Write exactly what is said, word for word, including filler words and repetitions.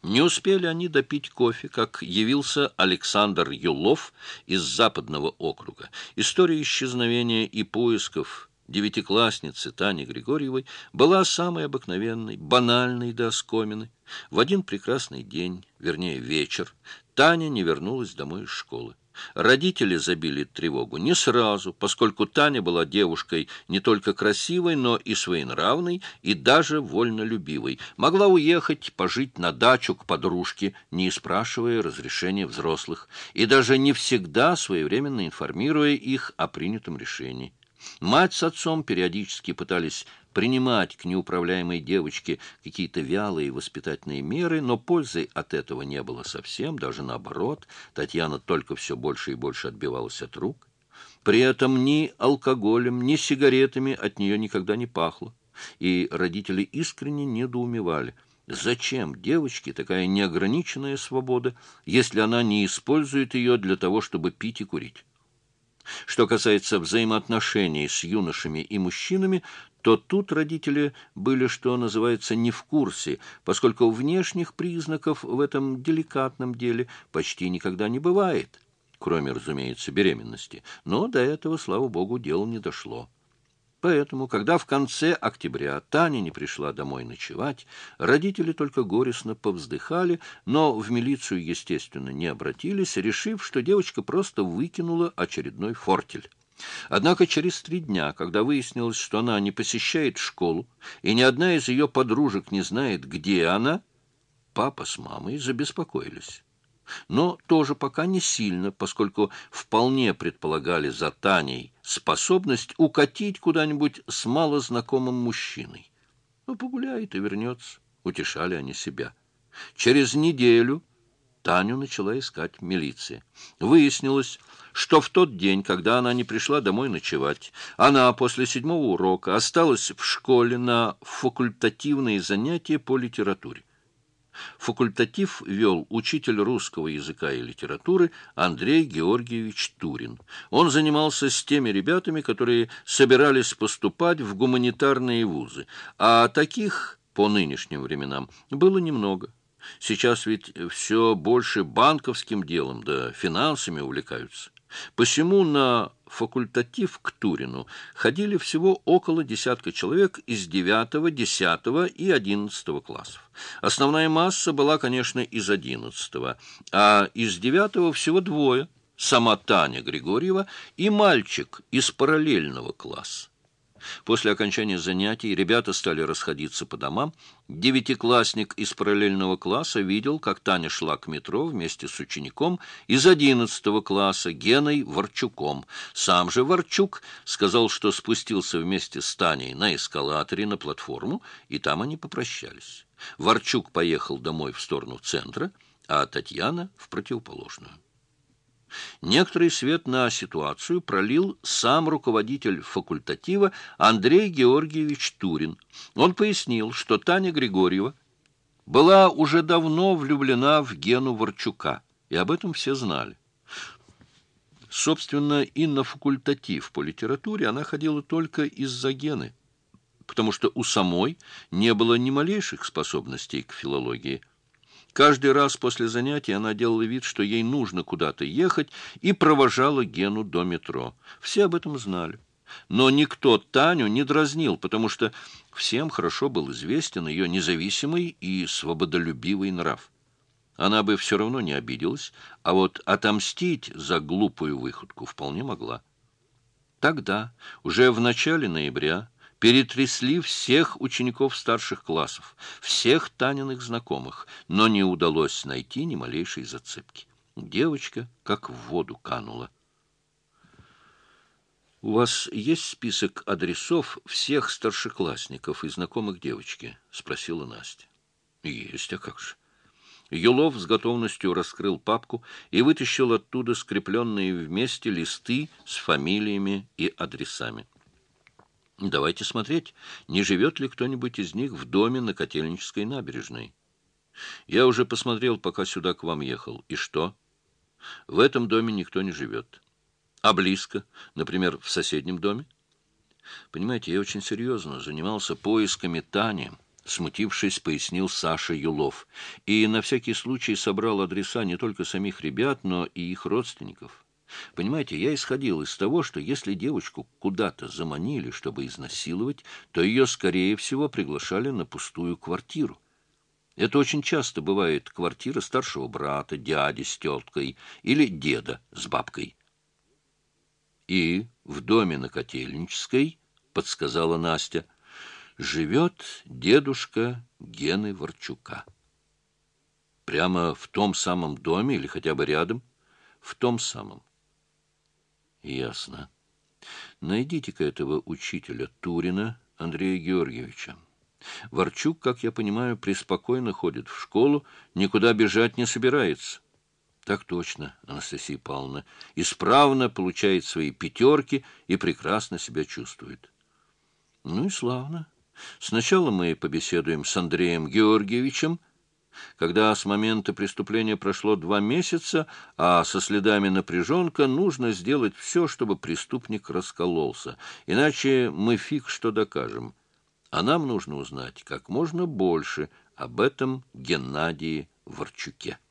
Не успели они допить кофе, как явился Александр Юлов из Западного округа. История исчезновения и поисков девятиклассницы Тани Григорьевой была самой обыкновенной, банальной до оскомины. В один прекрасный день, вернее вечер, Таня не вернулась домой из школы. Родители забили тревогу не сразу, поскольку Таня была девушкой не только красивой, но и своенравной, и даже вольнолюбивой. Могла уехать, пожить на дачу к подружке, не спрашивая разрешения взрослых, и даже не всегда своевременно информируя их о принятом решении. Мать с отцом периодически пытались принимать к неуправляемой девочке какие-то вялые воспитательные меры, но пользы от этого не было совсем, даже наоборот. Татьяна только все больше и больше отбивалась от рук. При этом ни алкоголем, ни сигаретами от нее никогда не пахло. И родители искренне недоумевали, зачем девочке такая неограниченная свобода, если она не использует ее для того, чтобы пить и курить. Что касается взаимоотношений с юношами и мужчинами, то тут родители были, что называется, не в курсе, поскольку внешних признаков в этом деликатном деле почти никогда не бывает, кроме, разумеется, беременности. Но до этого, слава богу, дело не дошло. Поэтому, когда в конце октября Таня не пришла домой ночевать, родители только горестно повздыхали, но в милицию, естественно, не обратились, решив, что девочка просто выкинула очередной фортель. Однако через три дня, когда выяснилось, что она не посещает школу, и ни одна из ее подружек не знает, где она, папа с мамой забеспокоились. Но тоже пока не сильно, поскольку вполне предполагали за Таней способность укатить куда-нибудь с малознакомым мужчиной. Ну, погуляет и вернется, утешали они себя. Через неделю Таню начала искать милиция. Выяснилось, что в тот день, когда она не пришла домой ночевать, она после седьмого урока осталась в школе на факультативные занятия по литературе. Факультатив вел учитель русского языка и литературы Андрей Георгиевич Турин. Он занимался с теми ребятами, которые собирались поступать в гуманитарные вузы, а таких по нынешним временам было немного. Сейчас ведь все больше банковским делом, да финансами увлекаются. Посему на факультатив к Турину ходили всего около десятка человек из девятого, десятого и одиннадцатого классов. Основная масса была, конечно, из одиннадцатого, а из девятого всего двое – сама Таня Григорьева и мальчик из параллельного класса. После окончания занятий ребята стали расходиться по домам. Девятиклассник из параллельного класса видел, как Таня шла к метро вместе с учеником из одиннадцатого класса Геной Ворчуком. Сам же Ворчук сказал, что спустился вместе с Таней на эскалаторе на платформу, и там они попрощались. Ворчук поехал домой в сторону центра, а Татьяна в противоположную. Некоторый свет на ситуацию пролил сам руководитель факультатива Андрей Георгиевич Турин. Он пояснил, что Таня Григорьева была уже давно влюблена в Гену Ворчука, и об этом все знали. Собственно, и на факультатив по литературе она ходила только из-за Гены, потому что у самой не было ни малейших способностей к филологии. Каждый раз после занятий она делала вид, что ей нужно куда-то ехать, и провожала Гену до метро. Все об этом знали. Но никто Таню не дразнил, потому что всем хорошо был известен ее независимый и свободолюбивый нрав. Она бы все равно не обиделась, а вот отомстить за глупую выходку вполне могла. Тогда, уже в начале ноября, перетрясли всех учеников старших классов, всех Таниных знакомых, но не удалось найти ни малейшей зацепки. Девочка как в воду канула. «У вас есть список адресов всех старшеклассников и знакомых девочки?» — спросила Настя. «Есть, а как же?» Юлов с готовностью раскрыл папку и вытащил оттуда скрепленные вместе листы с фамилиями и адресами. Давайте смотреть, не живет ли кто-нибудь из них в доме на Котельнической набережной. Я уже посмотрел, пока сюда к вам ехал. И что? В этом доме никто не живет. А близко, например, в соседнем доме? Понимаете, я очень серьезно занимался поисками Тани. — смутившись, пояснил Саша Юлов. И на всякий случай собрал адреса не только самих ребят, но и их родственников. Понимаете, я исходил из того, что если девочку куда-то заманили, чтобы изнасиловать, то ее, скорее всего, приглашали на пустую квартиру. Это очень часто бывает квартира старшего брата, дяди с теткой или деда с бабкой. И в доме на Котельнической, подсказала Настя, живет дедушка Гены Ворчука. Прямо в том самом доме или хотя бы рядом? В том самом. Ясно. Найдите-ка этого учителя Турина Андрея Георгиевича. Ворчук, как я понимаю, преспокойно ходит в школу, никуда бежать не собирается. Так точно, Анастасия Павловна. Исправно получает свои пятерки и прекрасно себя чувствует. Ну и славно. Сначала мы побеседуем с Андреем Георгиевичем. Когда с момента преступления прошло два месяца, а со следами напряженка, нужно сделать все, чтобы преступник раскололся. Иначе мы фиг что докажем. А нам нужно узнать как можно больше об этом Геннадии Ворчуке.